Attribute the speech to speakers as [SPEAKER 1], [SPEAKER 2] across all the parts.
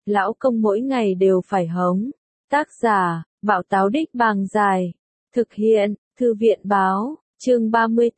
[SPEAKER 1] lão công mỗi ngày đều phải hống. Tác giả, Bảo Táo Đích Bàng Dài. Thực hiện, Thư viện Báo, chương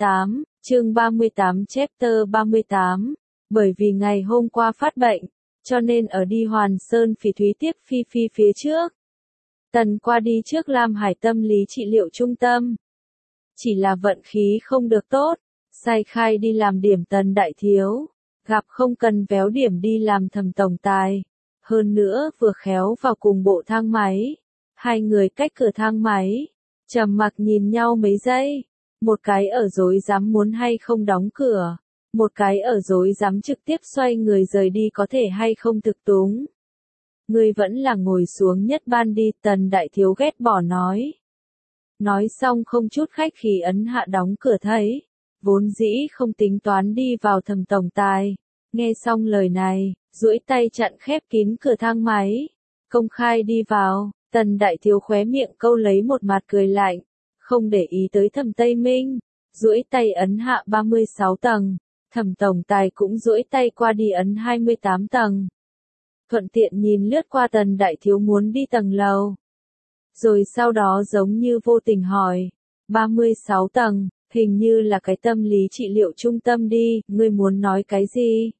[SPEAKER 1] 38 chapter 38. Bởi vì ngày hôm qua phát bệnh, cho nên ở đi Hoàn Sơn Phỉ Thúy tiếp Phi Phi phía trước. Tần qua đi trước Lam Hải tâm lý trị liệu trung tâm. Chỉ là vận khí không được tốt, sai khai đi làm điểm Tần đại thiếu, gặp không cần véo điểm đi làm thẩm tổng tài. Hơn nữa vừa khéo vào cùng bộ thang máy, hai người cách cửa thang máy, trầm mặc nhìn nhau mấy giây, một cái ở rối rắm muốn hay không đóng cửa, một cái ở rối rắm trực tiếp xoay người rời đi có thể hay không thực túng. Ngươi vẫn là ngồi xuống nhất ban đi, Tần đại thiếu ghét bỏ nói. Nói xong không chút khách khí ấn hạ đóng cửa thấy, vốn dĩ không tính toán đi vào thẩm tổng tài, nghe xong lời này, duỗi tay chặn khép kín cửa thang máy, công khai đi vào. Tần đại thiếu khóe miệng câu lấy một mặt cười lạnh, không để ý tới Thẩm Tây Minh, duỗi tay ấn hạ 36 tầng, Thẩm tổng tài cũng duỗi tay qua đi ấn 28 tầng. Thuận tiện nhìn lướt qua Tần đại thiếu muốn đi tầng lầu. Rồi sau đó giống như vô tình hỏi, 36 tầng, hình như là cái tâm lý trị liệu trung tâm đi, ngươi muốn nói cái gì?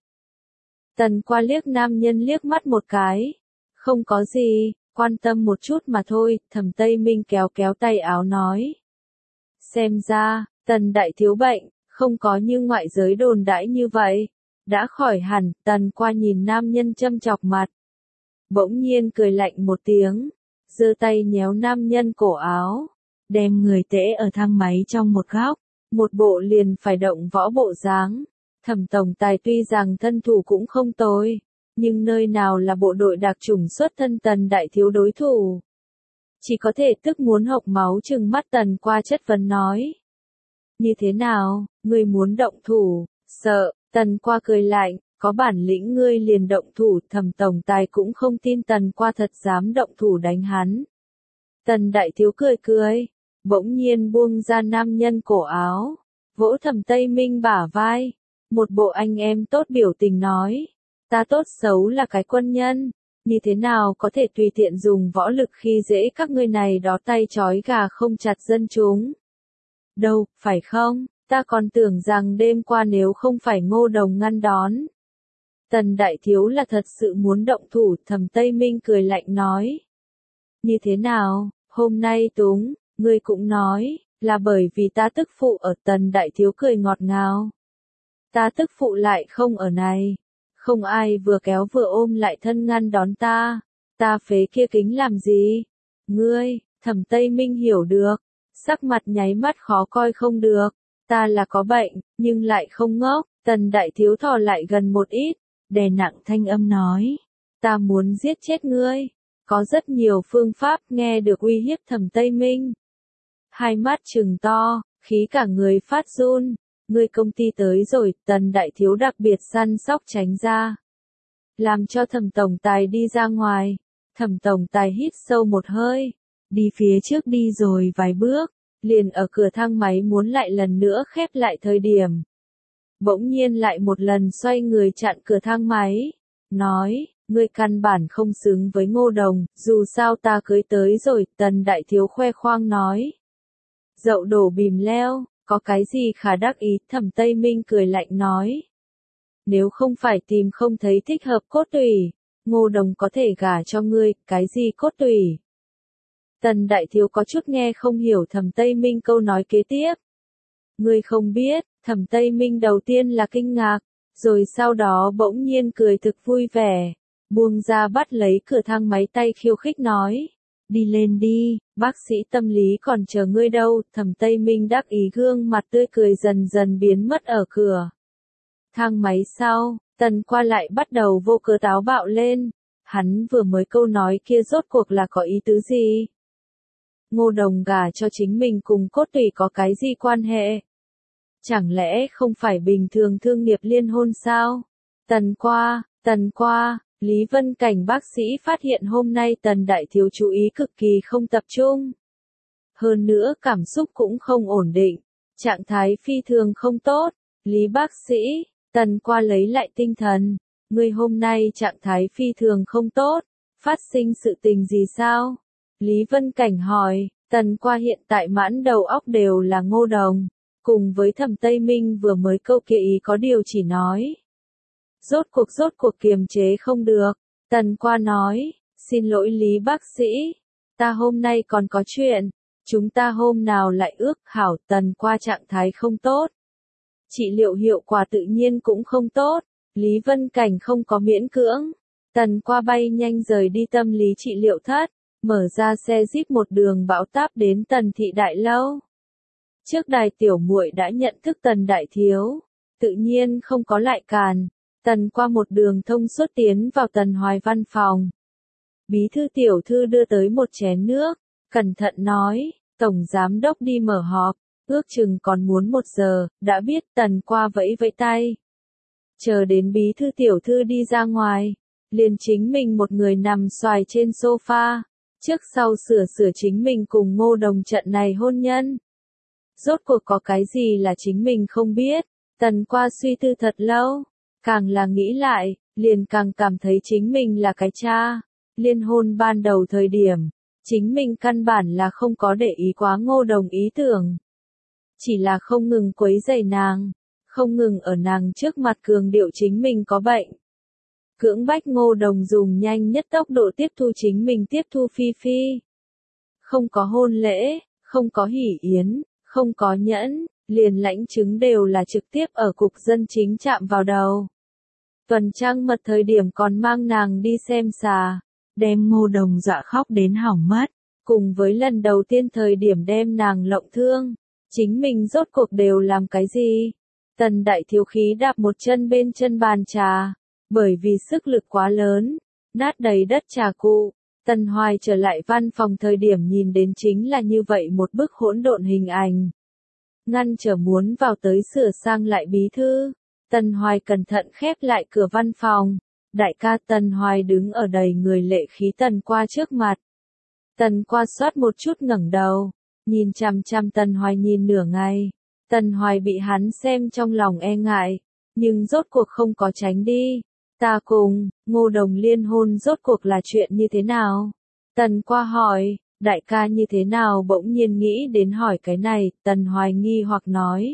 [SPEAKER 1] Tần qua liếc nam nhân liếc mắt một cái, không có gì. Quan tâm một chút mà thôi, Thẩm Tây Minh kéo kéo tay áo nói. Xem ra, Tần đại thiếu bệnh, không có như ngoại giới đồn đãi như vậy. Đã khỏi hẳn, Tần qua nhìn nam nhân châm chọc mặt. Bỗng nhiên cười lạnh một tiếng, giơ tay nhéo nam nhân cổ áo, đem người tễ ở thang máy trong một góc, một bộ liền phải động võ bộ dáng. Thẩm tổng tài tuy rằng thân thủ cũng không tồi, nhưng nơi nào là bộ đội đặc chủng xuất thân Tần đại thiếu đối thủ. Chỉ có thể tức muốn hộc máu trừng mắt Tần qua chất vấn nói. Như thế nào, ngươi muốn động thủ, sợ, Tần qua cười lạnh, có bản lĩnh ngươi liền động thủ, Thẩm tổng tài cũng không tin Tần qua thật dám động thủ đánh hắn. Tần đại thiếu cười cười, bỗng nhiên buông ra nam nhân cổ áo, vỗ Thẩm Tây Minh bả vai, một bộ anh em tốt biểu tình nói. Ta tốt xấu là cái quân nhân, như thế nào có thể tùy tiện dùng võ lực khi dễ các ngươi này đó tay trói gà không chặt dân chúng. Đâu, phải không, ta còn tưởng rằng đêm qua nếu không phải Ngô Đồng ngăn đón. Tần đại thiếu là thật sự muốn động thủ, Thẩm Tây Minh cười lạnh nói. Như thế nào, hôm nay Túng, ngươi cũng nói, là bởi vì ta tức phụ ở, Tần đại thiếu cười ngọt ngào. Ta tức phụ lại không ở này. Không ai vừa kéo vừa ôm lại thân ngăn đón ta phế kia kính làm gì? Ngươi, Thẩm Tây Minh hiểu được, sắc mặt nháy mắt khó coi không được, ta là có bệnh, nhưng lại không ngốc, Tần đại thiếu thò lại gần một ít, đè nặng thanh âm nói, ta muốn giết chết ngươi, có rất nhiều phương pháp. Nghe được uy hiếp Thẩm Tây Minh, hai mắt trừng to, khí cả người phát run. Ngươi công ty tới rồi, Tần đại thiếu đặc biệt săn sóc tránh ra. Làm cho Thẩm tổng tài đi ra ngoài. Thẩm tổng tài hít sâu một hơi, đi phía trước đi rồi vài bước, liền ở cửa thang máy muốn lại lần nữa khép lại thời điểm. Bỗng nhiên lại một lần xoay người chặn cửa thang máy, nói, ngươi căn bản không xứng với Ngô Đồng, dù sao ta cưới tới rồi, Tần đại thiếu khoe khoang nói. Dậu đổ bìm leo. Có cái gì khả đắc ý, Thẩm Tây Minh cười lạnh nói. Nếu không phải tìm không thấy thích hợp cốt tủy, Ngô Đồng có thể gả cho ngươi, cái gì cốt tủy? Tần đại thiếu có chút nghe không hiểu Thẩm Tây Minh câu nói kế tiếp. Ngươi không biết, Thẩm Tây Minh đầu tiên là kinh ngạc, rồi sau đó bỗng nhiên cười thực vui vẻ, buông ra bắt lấy cửa thang máy tay khiêu khích nói. Đi lên đi, bác sĩ tâm lý còn chờ ngươi đâu. Thẩm Tây Minh đắc ý gương mặt tươi cười dần dần biến mất ở cửa thang máy sau. Tần qua lại bắt đầu vô cớ táo bạo lên, hắn vừa mới câu nói kia rốt cuộc là có ý tứ gì? Ngô Đồng gả cho chính mình cùng cốt tủy có cái gì quan hệ? Chẳng lẽ không phải bình thường thương nghiệp liên hôn sao? Tần qua, Lý Vân Cảnh bác sĩ phát hiện hôm nay Tần đại thiếu chú ý cực kỳ không tập trung. Hơn nữa cảm xúc cũng không ổn định, trạng thái phi thường không tốt. Lý bác sĩ, Tần qua lấy lại tinh thần, ngươi hôm nay trạng thái phi thường không tốt, phát sinh sự tình gì sao? Lý Vân Cảnh hỏi, Tần Qua hiện tại mãn đầu óc đều là Ngô Đồng, cùng với Thẩm Tây Minh vừa mới câu kia ý có điều chỉ nói. Rốt cuộc kiềm chế không được, Tần Qua nói, xin lỗi Lý bác sĩ, ta hôm nay còn có chuyện, chúng ta hôm nào lại ước hảo. Tần Qua trạng thái không tốt, trị liệu hiệu quả tự nhiên cũng không tốt, Lý Vân Cảnh không có miễn cưỡng. Tần Qua bay nhanh rời đi tâm lý trị liệu thất, mở ra xe jeep một đường bão táp đến Tần thị đại lâu. Trước đài tiểu muội đã nhận thức Tần đại thiếu, tự nhiên không có lại càn. Tần Qua một đường thông suốt tiến vào Tần Hoài văn phòng. Bí thư tiểu thư đưa tới một chén nước, cẩn thận nói, tổng giám đốc đi mở họp, ước chừng còn muốn 1 giờ, đã biết. Tần Qua vẫy vẫy tay. Chờ đến bí thư tiểu thư đi ra ngoài, liền chính mình một người nằm xoài trên sofa, trước sau sửa chính mình cùng Ngô Đồng trận này hôn nhân. Rốt cuộc có cái gì là chính mình không biết, Tần Qua suy tư thật lâu, càng là nghĩ lại, liền càng cảm thấy chính mình là cái cha. Liên hôn ban đầu thời điểm, chính mình căn bản là không có để ý quá Ngô Đồng ý tưởng. Chỉ là không ngừng quấy rầy nàng, không ngừng ở nàng trước mặt cường điệu chính mình có bệnh. Cưỡng bách Ngô Đồng dùng nhanh nhất tốc độ tiếp thu chính mình tiếp thu Phi Phi. Không có hôn lễ, không có hỷ yến, không có nhẫn, liền lãnh chứng đều là trực tiếp ở cục dân chính chạm vào đầu. Tuần trăng mật thời điểm còn mang nàng đi xem xà, đem Ngô Đồng dọa khóc đến hỏng mất, cùng với lần đầu tiên thời điểm đem nàng lộng thương, chính mình rốt cuộc đều làm cái gì? Tần đại thiếu khí đạp một chân bên chân bàn trà, bởi vì sức lực quá lớn, nát đầy đất trà cụ. Tần Hoài trở lại văn phòng thời điểm nhìn đến chính là như vậy một bức hỗn độn hình ảnh. Ngăn trở muốn vào tới sửa sang lại bí thư, Tần Hoài cẩn thận khép lại cửa văn phòng. Đại ca. Tần Hoài đứng ở đầy người lệ khí Tần Qua trước mặt. Tần Qua xoát một chút ngẩng đầu, nhìn chằm chằm Tần Hoài nhìn nửa ngày. Tần Hoài bị hắn xem trong lòng e ngại, nhưng rốt cuộc không có tránh đi. Ta cùng Ngô Đồng liên hôn rốt cuộc là chuyện như thế nào? Tần Qua hỏi, đại ca như thế nào bỗng nhiên nghĩ đến hỏi cái này? Tần Hoài nghi hoặc nói.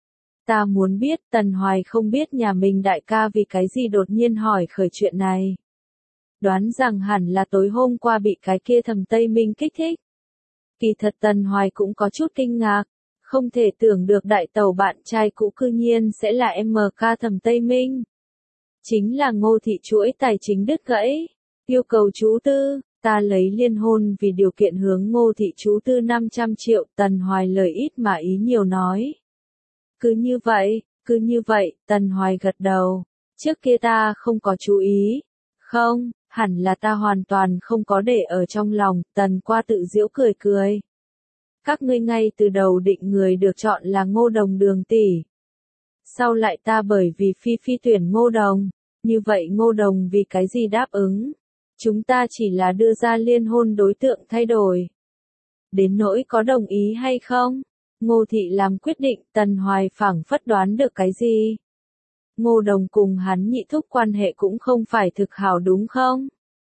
[SPEAKER 1] Ta muốn biết. Tần Hoài không biết nhà mình đại ca vì cái gì đột nhiên hỏi khởi chuyện này. Đoán rằng hẳn là tối hôm qua bị cái kia Thẩm Tây Minh kích thích. Kỳ thật Tần Hoài cũng có chút kinh ngạc, không thể tưởng được đại tẩu bạn trai cũ cư nhiên sẽ là MK Thẩm Tây Minh. Chính là Ngô thị chuỗi tài chính đứt gãy, yêu cầu chú tư, ta lấy liên hôn vì điều kiện hướng Ngô thị chú tư 500 triệu. Tần Hoài lời ít mà ý nhiều nói. Cứ như vậy, Tần Hoài gật đầu. Trước kia ta không có chú ý. Không, hẳn là ta hoàn toàn không có để ở trong lòng. Tần Qua tự giễu cười cười. Các ngươi ngay từ đầu định người được chọn là Ngô Đồng Đường tỷ. Sau lại ta bởi vì Phi Phi tuyển Ngô Đồng, như vậy Ngô Đồng vì cái gì đáp ứng? Chúng ta chỉ là đưa ra liên hôn đối tượng thay đổi. Đến nỗi có đồng ý hay không? Ngô thị làm quyết định. Tần Hoài phảng phất đoán được cái gì? Ngô Đồng cùng hắn nhị thúc quan hệ cũng không phải thực hảo đúng không?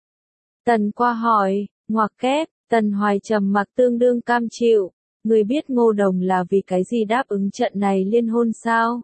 [SPEAKER 1] Tần Qua hỏi, ngoặc kép. Tần Hoài trầm mặc tương đương cam chịu. Người biết Ngô Đồng là vì cái gì đáp ứng trận này liên hôn sao?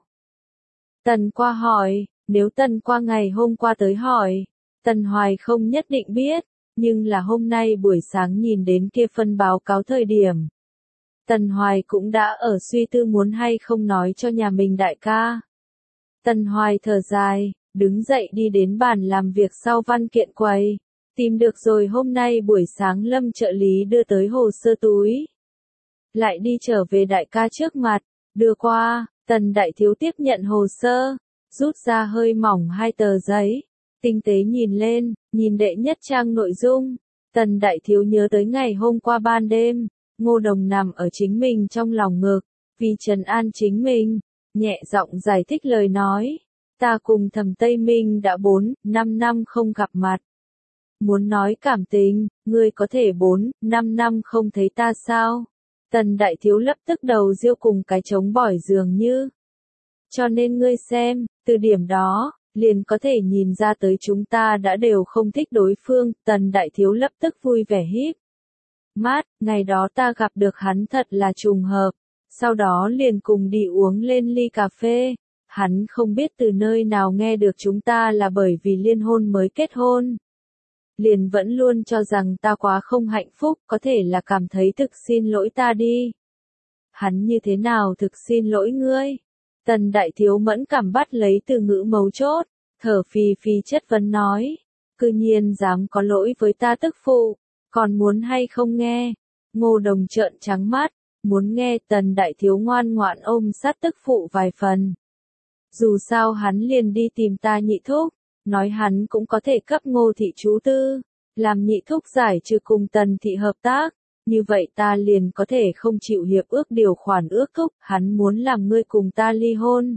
[SPEAKER 1] Tần Qua hỏi, nếu Tần Qua ngày hôm qua tới hỏi, Tần Hoài không nhất định biết, nhưng là hôm nay buổi sáng nhìn đến kia phân báo cáo thời điểm. Tần Hoài cũng đã ở suy tư muốn hay không nói cho nhà mình đại ca. Tần Hoài thở dài, đứng dậy đi đến bàn làm việc sau văn kiện quầy, tìm được rồi hôm nay buổi sáng Lâm trợ lý đưa tới hồ sơ túi. Lại đi trở về đại ca trước mặt, đưa qua. Tần đại thiếu tiếp nhận hồ sơ, rút ra hơi mỏng 2 tờ giấy, tinh tế nhìn lên, nhìn đệ nhất trang nội dung. Tần đại thiếu nhớ tới ngày hôm qua ban đêm, Ngô Đồng nằm ở chính mình trong lòng ngực, vì trấn an chính mình, nhẹ giọng giải thích lời nói. Ta cùng Thẩm Tây Minh đã 4-5 năm không gặp mặt. Muốn nói cảm tình, ngươi có thể 4-5 năm không thấy ta sao? Tần đại thiếu lập tức đầu riêu cùng cái trống bỏi dường như. Cho nên ngươi xem, từ điểm đó, liền có thể nhìn ra tới chúng ta đã đều không thích đối phương, Tần Đại Thiếu lập tức vui vẻ híp mắt, ngày đó ta gặp được hắn thật là trùng hợp, sau đó liền cùng đi uống lên ly cà phê, hắn không biết từ nơi nào nghe được chúng ta là bởi vì liên hôn mới kết hôn. Liền vẫn luôn cho rằng ta quá không hạnh phúc, có thể là cảm thấy thực xin lỗi ta đi. Hắn như thế nào thực xin lỗi ngươi? Tần Đại Thiếu mẫn cảm bắt lấy từ ngữ mấu chốt, thở phì phì chất vấn nói, cư nhiên dám có lỗi với ta tức phụ, còn muốn hay không nghe? Ngô Đồng trợn trắng mắt, muốn nghe. Tần Đại Thiếu ngoan ngoãn ôm sát tức phụ vài phần. Dù sao hắn liền đi tìm ta nhị thúc, nói hắn cũng có thể cấp Ngô thị chú tư, làm nhị thúc giải trừ cùng Tần thị hợp tác, như vậy ta liền có thể không chịu hiệp ước điều khoản ước thúc, hắn muốn làm ngươi cùng ta ly hôn.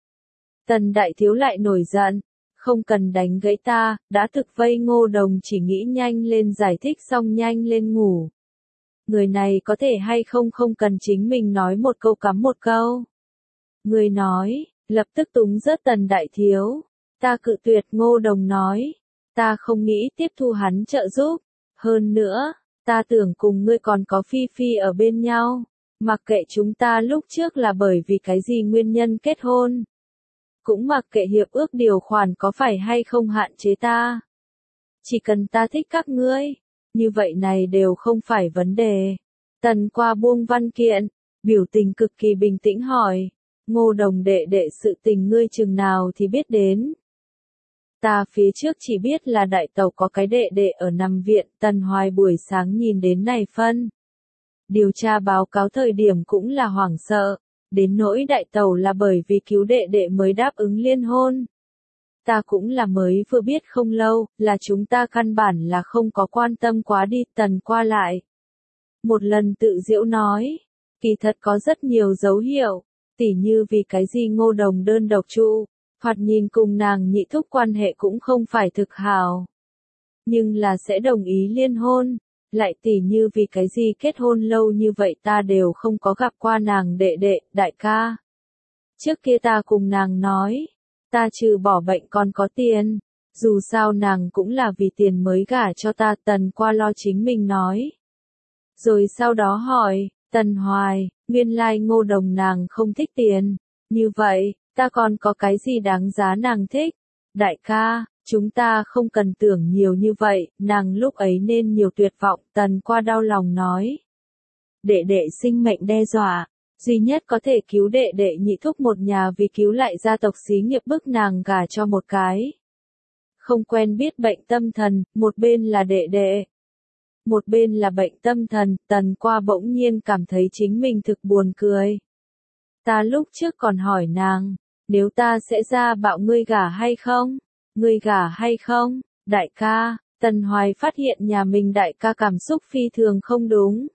[SPEAKER 1] Tần Đại Thiếu lại nổi giận, không cần đánh gãy ta, đã thực vây Ngô Đồng chỉ nghĩ nhanh lên giải thích xong nhanh lên ngủ. Người này có thể hay không cần chính mình nói một câu cắm một câu. Người nói, lập tức túng rớt Tần Đại Thiếu. Ta cự tuyệt. Ngô Đồng nói, ta không nghĩ tiếp thu hắn trợ giúp. Hơn nữa, ta tưởng cùng ngươi còn có Phi Phi ở bên nhau. Mặc kệ chúng ta lúc trước là bởi vì cái gì nguyên nhân kết hôn. Cũng mặc kệ hiệp ước điều khoản có phải hay không hạn chế ta. Chỉ cần ta thích các ngươi, như vậy này đều không phải vấn đề. Tần Qua buông văn kiện, biểu tình cực kỳ bình tĩnh hỏi, Ngô Đồng đệ đệ sự tình ngươi chừng nào thì biết đến. Ta phía trước chỉ biết là đại tẩu có cái đệ đệ ở nằm viện. Tần Hoài buổi sáng nhìn đến này phân điều tra báo cáo thời điểm cũng là hoảng sợ, đến nỗi đại tẩu là bởi vì cứu đệ đệ mới đáp ứng liên hôn. Ta cũng là mới vừa biết không lâu, là chúng ta căn bản là không có quan tâm quá đi. Tần Qua lại một lần tự giễu nói, kỳ thật có rất nhiều dấu hiệu, tỉ như vì cái gì Ngô Đồng đơn độc trụ, thoạt nhìn cùng nàng nhị thúc quan hệ cũng không phải thực hảo, nhưng là sẽ đồng ý liên hôn, lại tỉ như vì cái gì kết hôn lâu như vậy ta đều không có gặp qua nàng đệ đệ. Đại ca, trước kia ta cùng nàng nói, ta trừ bỏ bệnh còn có tiền, dù sao nàng cũng là vì tiền mới gả cho ta. Tần Qua lo chính mình nói. Rồi sau đó hỏi, Tần Hoài, nguyên lai Ngô Đồng nàng không thích tiền, như vậy, ta còn có cái gì đáng giá nàng thích? Đại ca, chúng ta không cần tưởng nhiều như vậy, nàng lúc ấy nên nhiều tuyệt vọng. Tần Qua đau lòng nói. Đệ đệ sinh mệnh đe dọa, duy nhất có thể cứu đệ đệ nhị thúc một nhà vì cứu lại gia tộc xí nghiệp bức nàng gả cho một cái không quen biết bệnh tâm thần, một bên là đệ đệ, một bên là bệnh tâm thần. Tần Qua bỗng nhiên cảm thấy chính mình thực buồn cười. Ta lúc trước còn hỏi nàng, nếu ta sẽ ra bạo ngươi gả hay không? Ngươi gả hay không? Đại ca, Tần Hoài phát hiện nhà mình đại ca cảm xúc phi thường không đúng.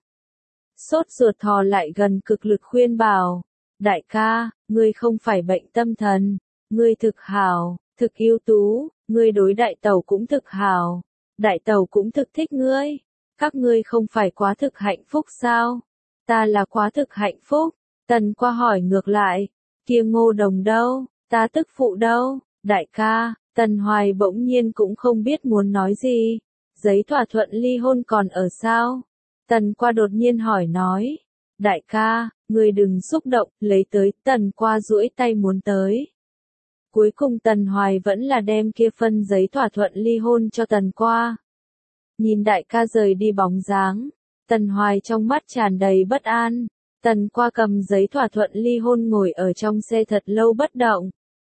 [SPEAKER 1] Sốt ruột thò lại gần cực lực khuyên bảo, đại ca, ngươi không phải bệnh tâm thần, ngươi thực hảo, thực ưu tú, ngươi đối đại tẩu cũng thực hảo, đại tẩu cũng thực thích ngươi, các ngươi không phải quá thực hạnh phúc sao? Ta là quá thực hạnh phúc. Tần Qua hỏi ngược lại, kia Ngô Đồng đâu, ta tức phụ đâu? Đại ca, Tần Hoài bỗng nhiên cũng không biết muốn nói gì, giấy thỏa thuận ly hôn còn ở sao? Tần Qua đột nhiên hỏi nói, đại ca, ngươi đừng xúc động, lấy tới. Tần Qua duỗi tay muốn tới. Cuối cùng Tần Hoài vẫn là đem kia phân giấy thỏa thuận ly hôn cho Tần Qua. Nhìn đại ca rời đi bóng dáng, Tần Hoài trong mắt tràn đầy bất an. Tần Qua cầm giấy thỏa thuận ly hôn ngồi ở trong xe thật lâu bất động.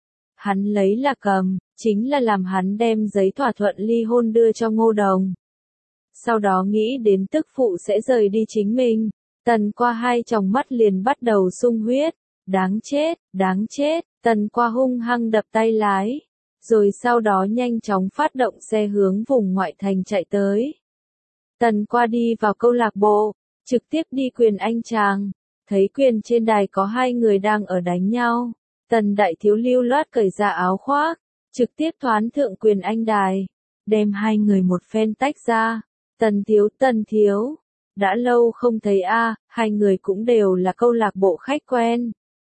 [SPEAKER 1] Hắn lấy là cầm, chính là làm hắn đem giấy thỏa thuận ly hôn đưa cho Ngô Đồng. Sau đó nghĩ đến tức phụ sẽ rời đi chính mình, Tần Qua hai tròng mắt liền bắt đầu sung huyết. Đáng chết, đáng chết. Tần Qua hung hăng đập tay lái, rồi sau đó nhanh chóng phát động xe hướng vùng ngoại thành chạy tới. Tần Qua đi vào câu lạc bộ, trực tiếp đi Quyền Anh tràng, thấy quyền trên đài có hai người đang ở đánh nhau. Tần Đại Thiếu lưu loát cởi ra áo khoác, trực tiếp thoán thượng Quyền Anh đài, đem hai người một phen tách ra. Tần Thiếu, đã lâu không thấy a, hai người cũng đều là câu lạc bộ khách quen.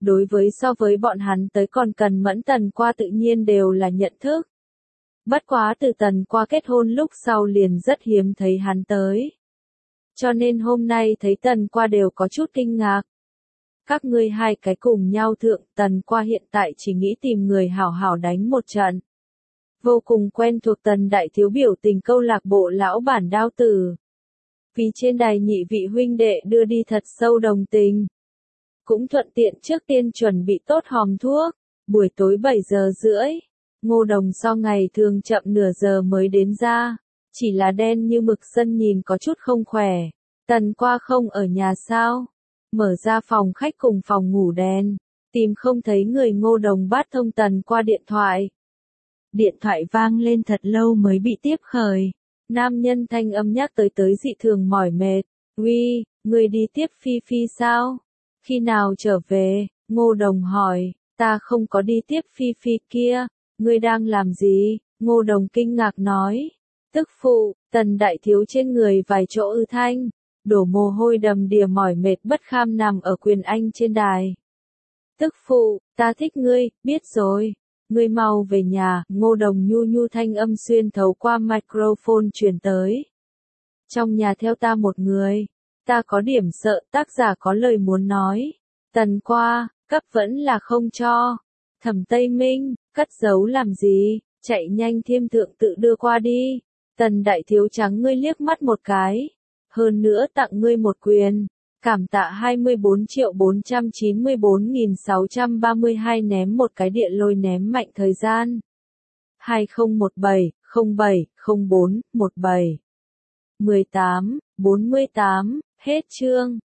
[SPEAKER 1] đối với so với bọn hắn tới còn cần mẫn Tần Qua tự nhiên đều là nhận thức. Bất quá từ Tần Qua kết hôn lúc sau liền rất hiếm thấy hắn tới. Cho nên hôm nay thấy Tần Qua đều có chút kinh ngạc. Các ngươi hai cái cùng nhau thượng, Tần Qua hiện tại chỉ nghĩ tìm người hảo hảo đánh một trận. Vô cùng quen thuộc Tần đại thiếu biểu tình câu lạc bộ lão bản Đao Tử. Vì trên đài nhị vị huynh đệ đưa đi thật sâu đồng tình. Cũng thuận tiện trước tiên chuẩn bị tốt hòm thuốc. Buổi tối 7 giờ rưỡi, Ngô Đồng so ngày thường chậm nửa giờ mới đến ra. Chỉ là đen như mực sân nhìn có chút không khỏe. Tần Qua không ở nhà sao? Mở ra phòng khách cùng phòng ngủ đèn. Tìm không thấy người, Ngô Đồng bắt thông Tần Qua điện thoại. Điện thoại vang lên thật lâu mới bị tiếp khởi. Nam nhân thanh âm nhắc tới dị thường mỏi mệt. Uy, người đi tiếp Phi Phi sao? Khi nào trở về? Ngô Đồng hỏi. Ta không có đi tiếp Phi Phi kia. Ngươi đang làm gì? Ngô Đồng kinh ngạc nói. Tức phụ, Tần đại thiếu trên người vài chỗ ư thanh. Đổ mồ hôi đầm đìa mỏi mệt bất kham nằm ở quyền anh trên đài. Tức phụ, ta thích ngươi, biết rồi. Ngươi mau về nhà, Ngô Đồng nhu nhu thanh âm xuyên thấu qua microphone truyền tới. Trong nhà theo ta một người. Ta có điểm sợ, tác giả có lời muốn nói. Tần Qua, cấp vẫn là không cho. Thẩm Tây Minh, cất giấu làm gì, chạy nhanh Thiêm thượng tự đưa qua đi. Tần đại thiếu trắng ngươi liếc mắt một cái. Hơn nữa tặng ngươi một quyền. Cảm tạ 24.494.632 ném một cái điện lôi ném mạnh thời gian. 2017, 07, 04, 17. 18, 48, hết chương.